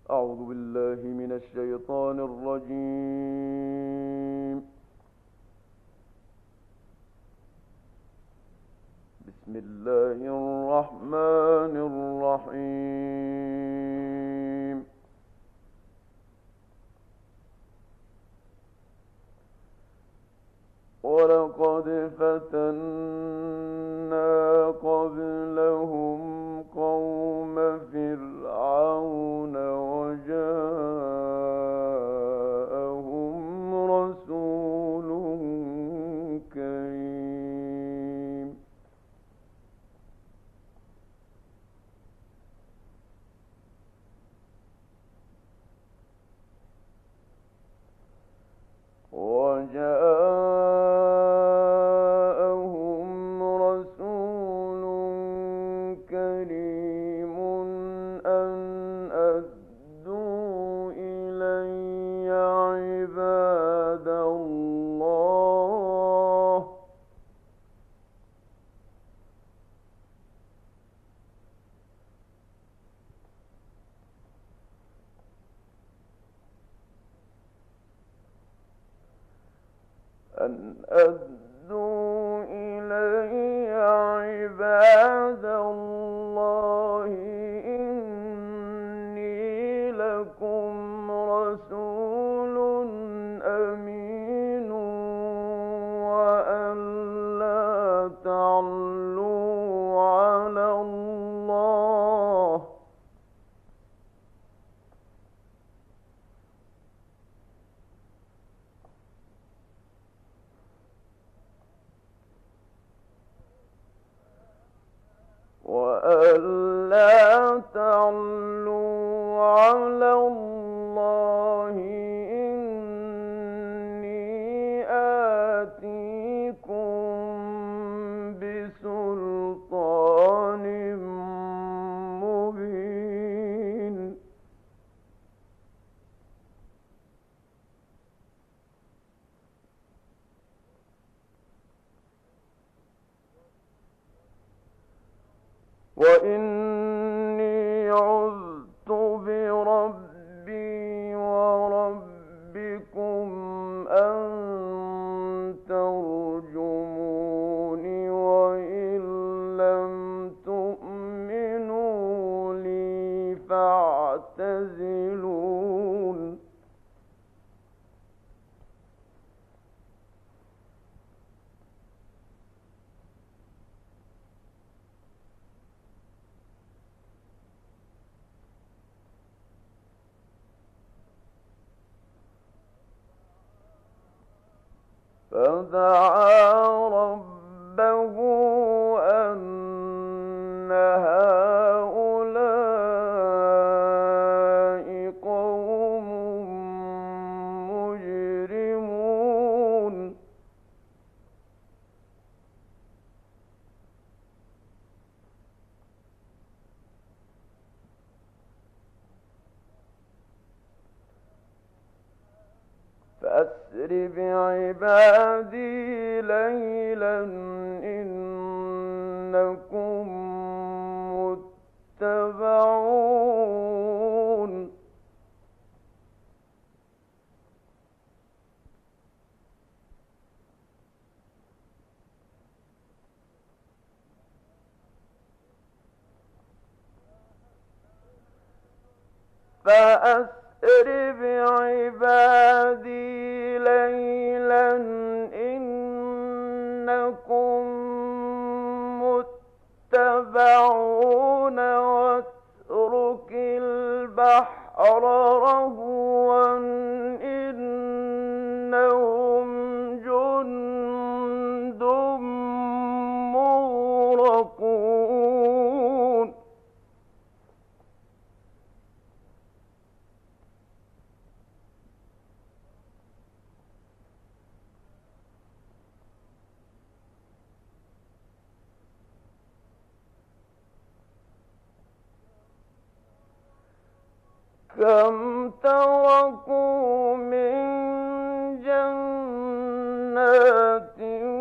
أعوذ بالله من الشيطان الرجيم. بسم الله الرحمن الرحيم. ولقد فتنا قبلهم قوم فرعون وجاءهم رسول كريم. أن أدوا إلي عباد الله. أن أدوا إلي عباد الله إني لكم رسول أمين وأن لا تعلوا على الله إني آتيكم بسلطان مبين. وإني عذت بربي وربكم أن ترجموني وإن لم تؤمنوا لي فاعتزلون. فدعا ربه أن هؤلاء قوم مجرمون. فأسر بعبادي ليلا إنكم متبعون. فأسر بعبادي ليلا إنكم متبعون واترك البحر رهوا إنهم جند مغرقون. كم تركوا من جنات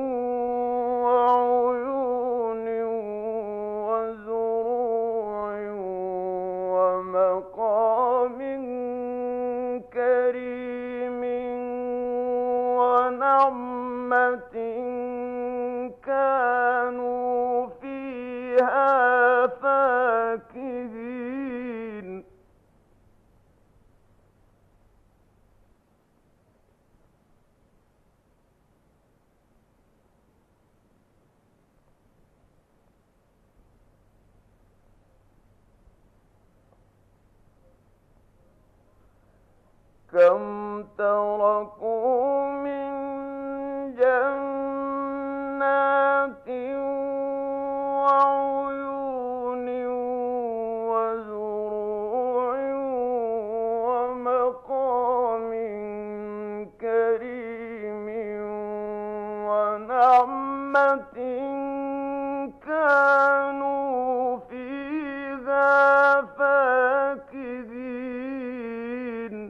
وعيون وزروع ومقام فيها فاكهين كم تركوا من جنات وعيون وزروع ومقام كريم ونعمة كانوا فيها فاكهين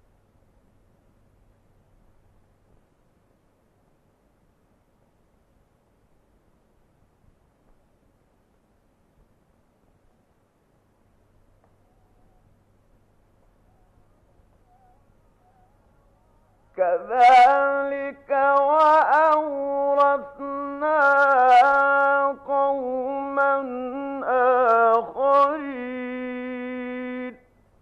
كذلك وأورثنا قوما آخرين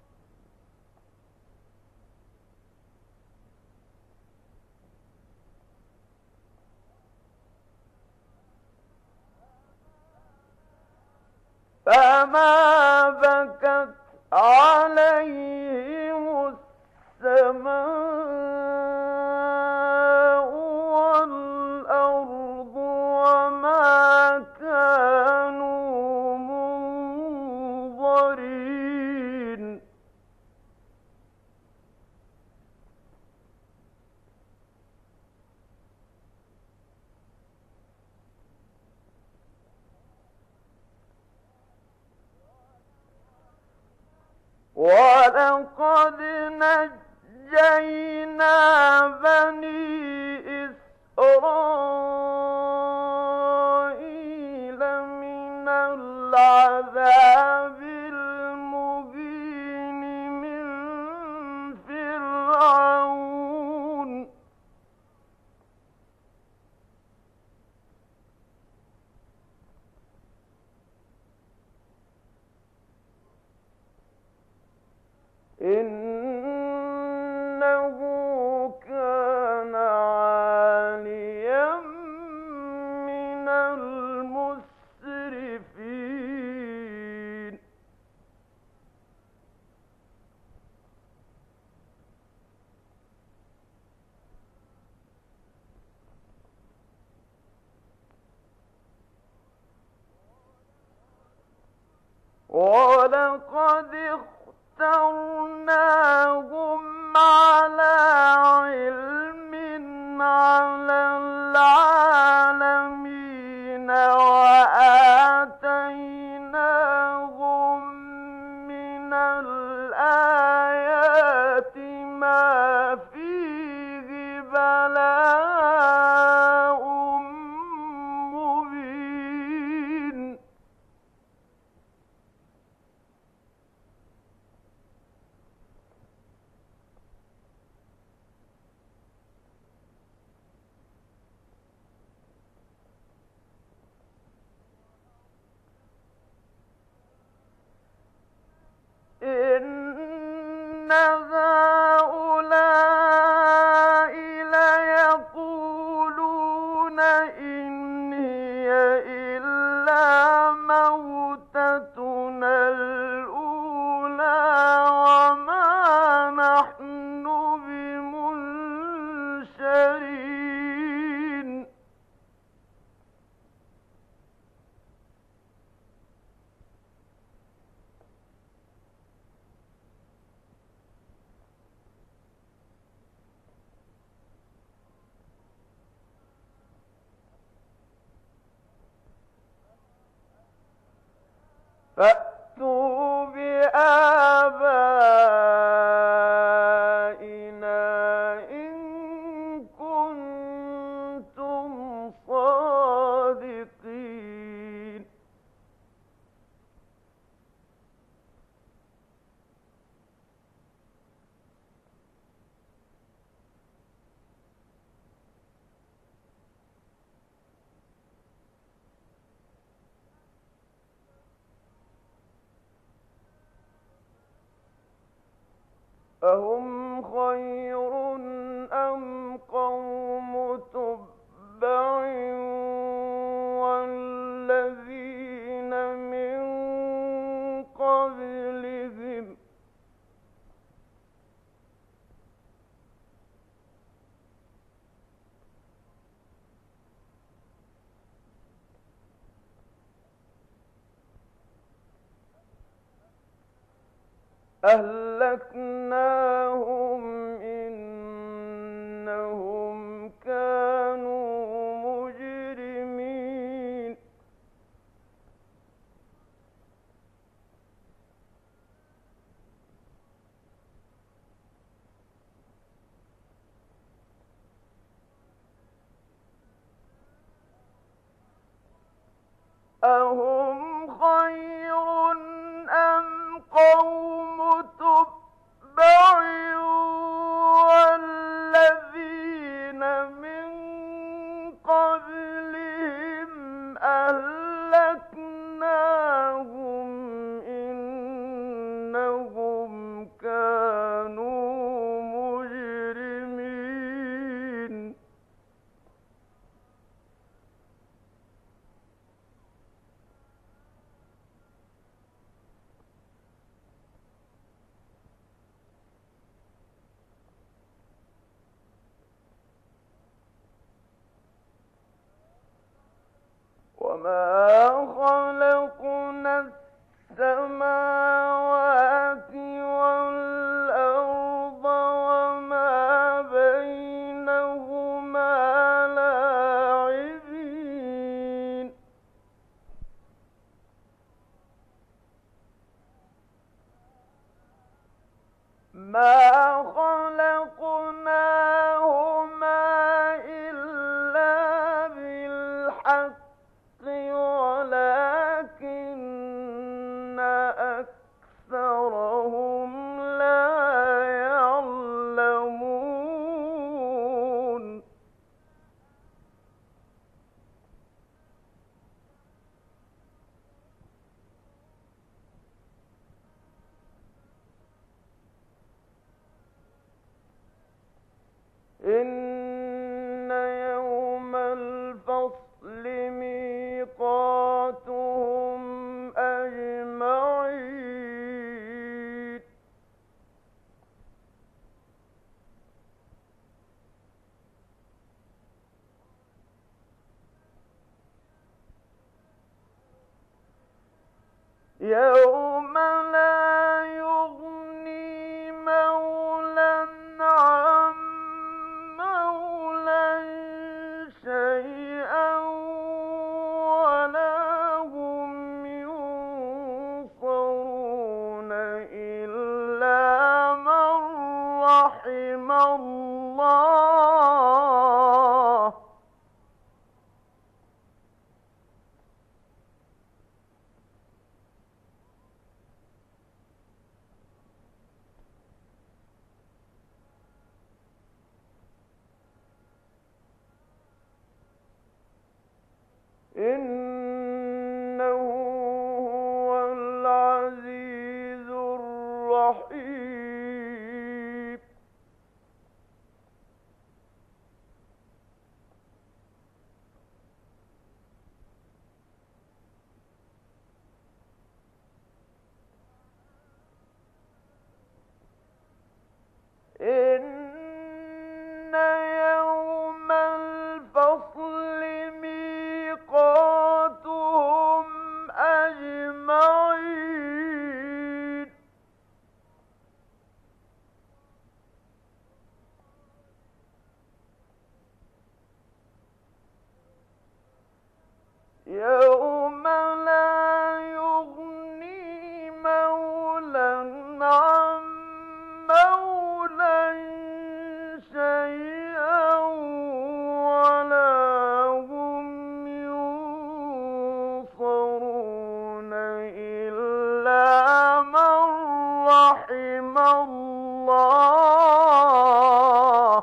فما بكت عليهم السماء والأرض وما كانوا منظرين ولقد نجينا بني إسرائيل من العذاب المهين من فرعون إنه كان عاليا من المسرفين ولقد اخترناهم على علم على العالمين وآتيناهم من الآيات ما فيه بلاء مبين إن هؤلاء ليقولون إن هي إلا موتتنا الأولى وما نحن بمنشرين فأتوا بآبائنا إن كنتم صادقين أهم خير أم قوم تبع والذين من قبلهم أهلكناهم إنهم كانوا مجرمين أهم خير أم قوم تبع والذين من قبلهم أهلكناهم إنهم كانوا مجرمين وما خلقنا السماوات والأرض وما بينهما لاعبين ما خلقناهما إلا بالحق ولكن أكثرهم لا يعلمون إن يوم الفصل ميقاتهم أجمعين يوم لا يغني مولى عن مولى شيئا ولا هم ينصرون إلا من رحم الله إنه هو العزيز الرحيم إن يوم الفصل ميقاتهم أجمعين يوم لا يغني مولى عن مولى شيئا ولا هم ينصرون إلا من رحم الله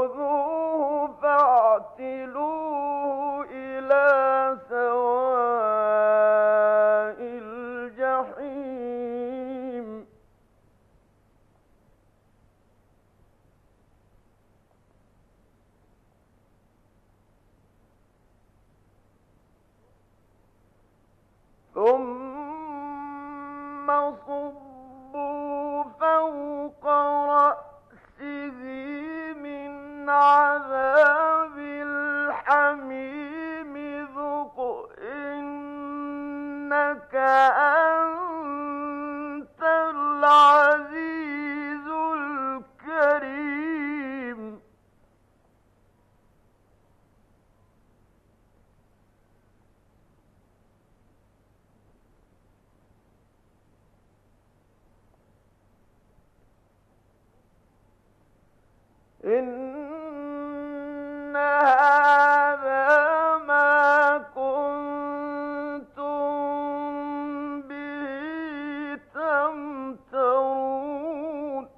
فخذوه فاعتلوه إلى سواء الجحيم ثم صبوا فوق رأسه من عذاب الحميم ذق إنك أنت العزيز الكريم إن هذا ما كنتم به تمترون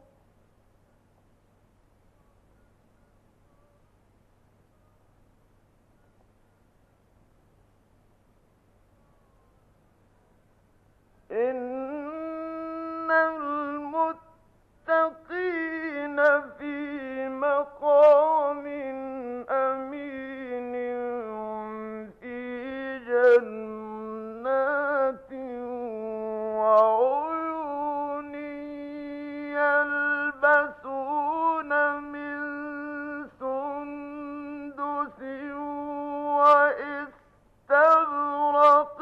إن المتقين في مقام أمين في جنات وعيون يلبسون من سندس وإستبرق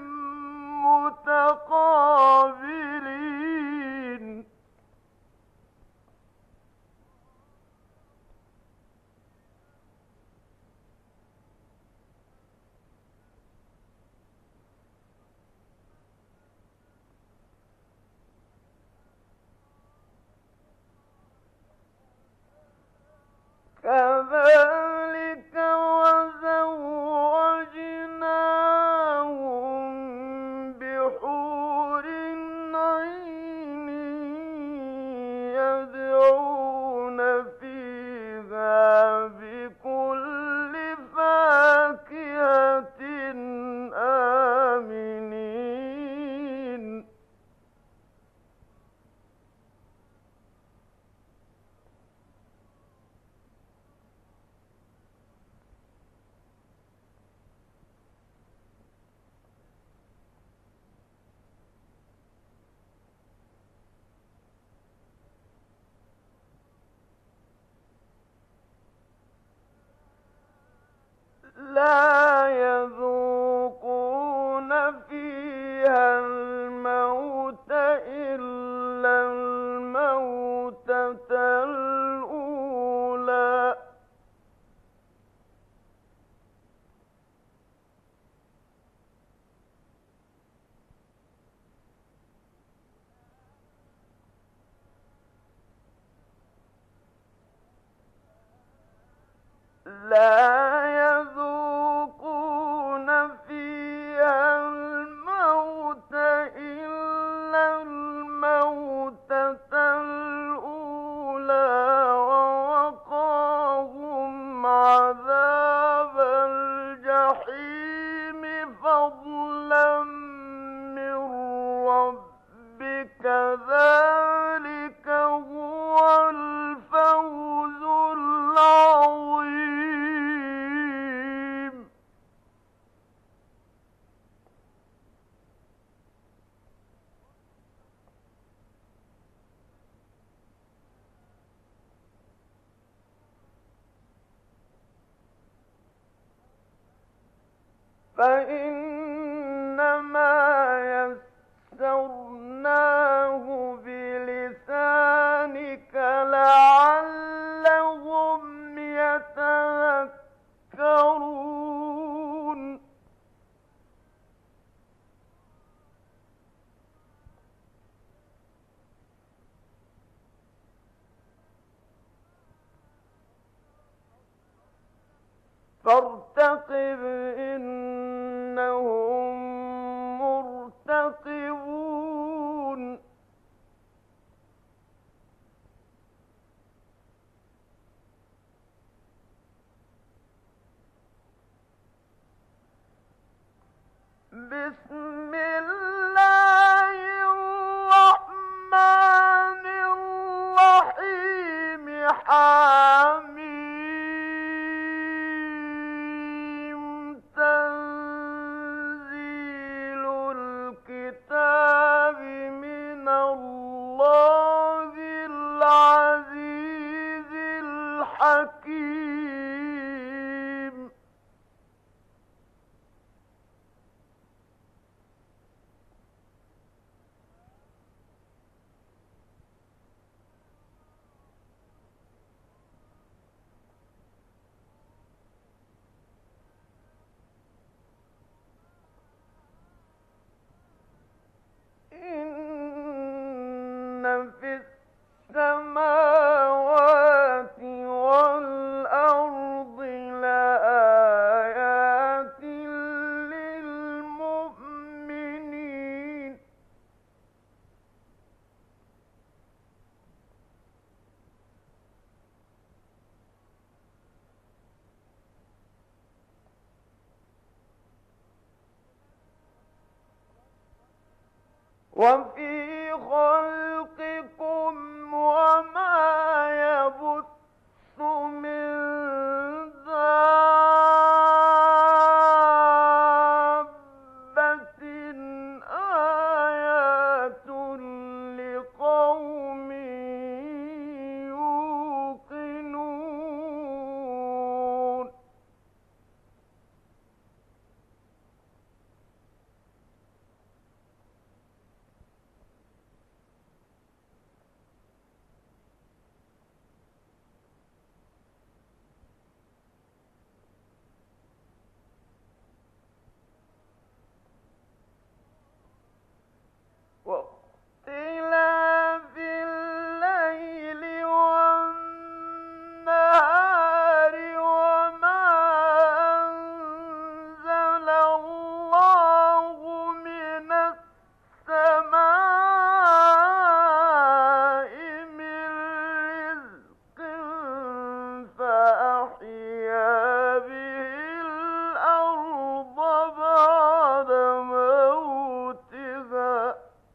متقابلين كذلك وزوجناهم بحور عين يدعون فيها بكل فاكهة آمنين لا يذوقون فيها الموت إلا الموتة الأولى لا يذوقون فيها الموت إلا الموتة الأولى ووقاهم عذاب الجحيم فضلا من ربك ذلك هو الفوز العظيم فإنما يسرناه بلسانك لعلهم يتذكرون فارتقب إنهم مرتقبون بسم الله الرحمن الرحيم. حميم. تنزيل الكتاب من الله العزيز الحكيم. إن في السماوات والأرض لآيات للمؤمنين. وفي خلقكم وما يبث من دابة آيات لقوم يوقنون. واختلاف الليل والنهار وما أنزل الله من السماء من رزق فأحيا به الأرض بعد موتها.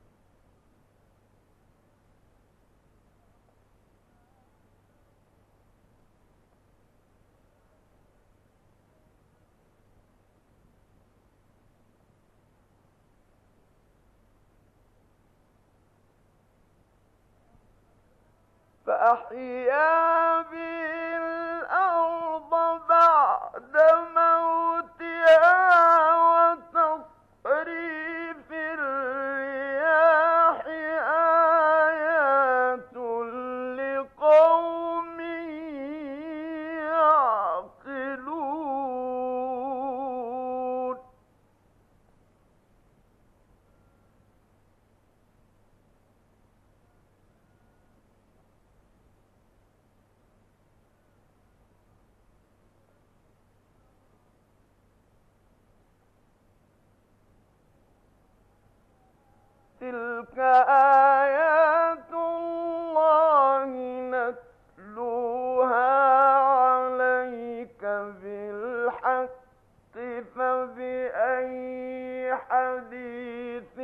فأحيا به الأرض بعد موتها. وتصريف الرياح آيات لقوم يعقلون. تلك آيات الله نتلوها عليك بالحق. فبأي حديث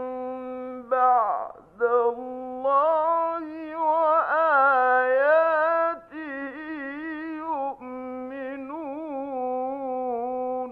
بعد الله وآياته يؤمنون.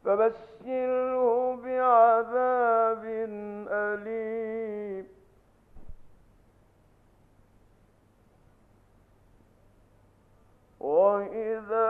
فبشره بعذاب أليم وإذا